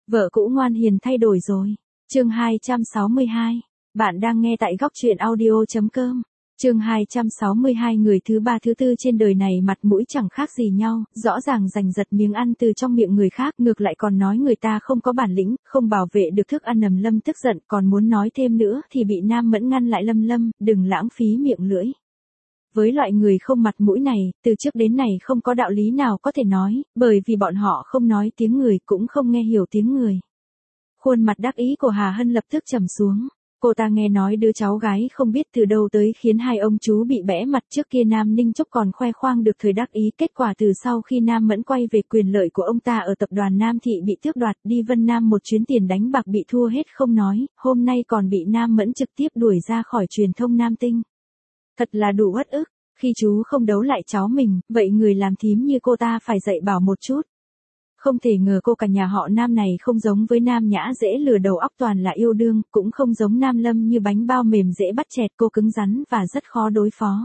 Vợ cũ ngoan hiền thay đổi rồi. Chương 262. Bạn đang nghe tại góc truyện audio.com. Chương 262. Người thứ ba thứ tư trên đời này mặt mũi chẳng khác gì nhau, rõ ràng giành giật miếng ăn từ trong miệng người khác, ngược lại còn nói người ta không có bản lĩnh, không bảo vệ được thức ăn. Lâm tức giận, còn muốn nói thêm nữa thì bị Nam Mẫn ngăn lại. Lâm, đừng lãng phí miệng lưỡi. Với loại người không mặt mũi này, từ trước đến nay không có đạo lý nào có thể nói, bởi vì bọn họ không nói tiếng người cũng không nghe hiểu tiếng người. Khuôn mặt đắc ý của Hà Hân lập tức trầm xuống. Cô ta nghe nói đứa cháu gái không biết từ đâu tới khiến hai ông chú bị bẽ mặt. Trước kia Nam Ninh Trúc còn khoe khoang được thời đắc ý, kết quả từ sau khi Nam Mẫn quay về, quyền lợi của ông ta ở tập đoàn Nam Thị bị tước đoạt, đi Vân Nam một chuyến tiền đánh bạc bị thua hết không nói, hôm nay còn bị Nam Mẫn trực tiếp đuổi ra khỏi truyền thông Nam Tinh. Thật là đủ uất ức, khi chú không đấu lại cháu mình, vậy người làm thím như cô ta phải dạy bảo một chút. Không thể ngờ cô cả nhà họ Nam này không giống với Nam Nhã dễ lừa, đầu óc toàn là yêu đương, cũng không giống Nam Lâm như bánh bao mềm dễ bắt chẹt, cô cứng rắn và rất khó đối phó.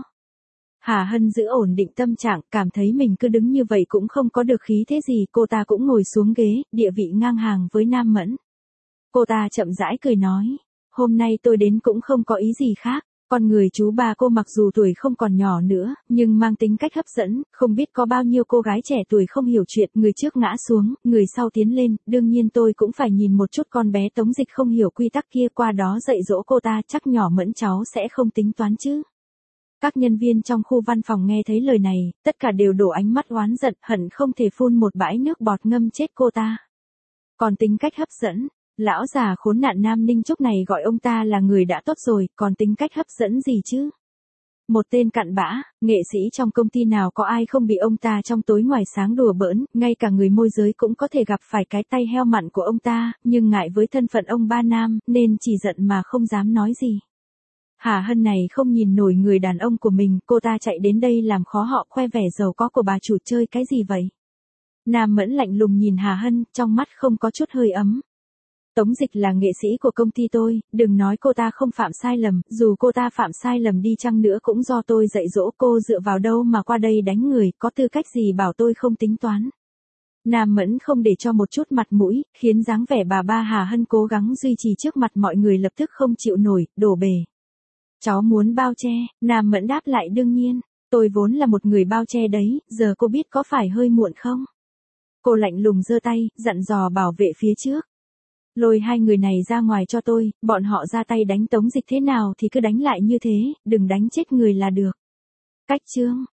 Hà Hân giữ ổn định tâm trạng, cảm thấy mình cứ đứng như vậy cũng không có được khí thế gì, cô ta cũng ngồi xuống ghế, địa vị ngang hàng với Nam Mẫn. Cô ta chậm rãi cười nói, hôm nay tôi đến cũng không có ý gì khác. Con người chú ba cô mặc dù tuổi không còn nhỏ nữa, nhưng mang tính cách hấp dẫn, không biết có bao nhiêu cô gái trẻ tuổi không hiểu chuyện, người trước ngã xuống, người sau tiến lên, đương nhiên tôi cũng phải nhìn một chút con bé Tống Dịch không hiểu quy tắc kia, qua đó dạy dỗ cô ta, chắc nhỏ Mẫn cháu sẽ không tính toán chứ. Các nhân viên trong khu văn phòng nghe thấy lời này, tất cả đều đổ ánh mắt oán giận, hận không thể phun một bãi nước bọt ngâm chết cô ta. Còn tính cách hấp dẫn, lão già khốn nạn Nam Ninh Trúc này gọi ông ta là người đã tốt rồi, còn tính cách hấp dẫn gì chứ? Một tên cặn bã, nghệ sĩ trong công ty nào có ai không bị ông ta trong tối ngoài sáng đùa bỡn, ngay cả người môi giới cũng có thể gặp phải cái tay heo mặn của ông ta, nhưng ngại với thân phận ông ba Nam, nên chỉ giận mà không dám nói gì. Hà Hân này không nhìn nổi người đàn ông của mình, cô ta chạy đến đây làm khó họ, khoe vẻ giàu có của bà chủ, chơi cái gì vậy? Nam Mẫn lạnh lùng nhìn Hà Hân, trong mắt không có chút hơi ấm. Tống Dịch là nghệ sĩ của công ty tôi, đừng nói cô ta không phạm sai lầm, dù cô ta phạm sai lầm đi chăng nữa cũng do tôi dạy dỗ, cô dựa vào đâu mà qua đây đánh người, có tư cách gì bảo tôi không tính toán. Nam Mẫn không để cho một chút mặt mũi, khiến dáng vẻ bà ba Hà Hân cố gắng duy trì trước mặt mọi người lập tức không chịu nổi, đổ bể. Cháu muốn bao che, Nam Mẫn đáp lại, đương nhiên, tôi vốn là một người bao che đấy, giờ cô biết có phải hơi muộn không? Cô lạnh lùng giơ tay, dặn dò bảo vệ phía trước. Lôi hai người này ra ngoài cho tôi, bọn họ ra tay đánh Tống Dịch thế nào thì cứ đánh lại như thế, đừng đánh chết người là được. Cách chương,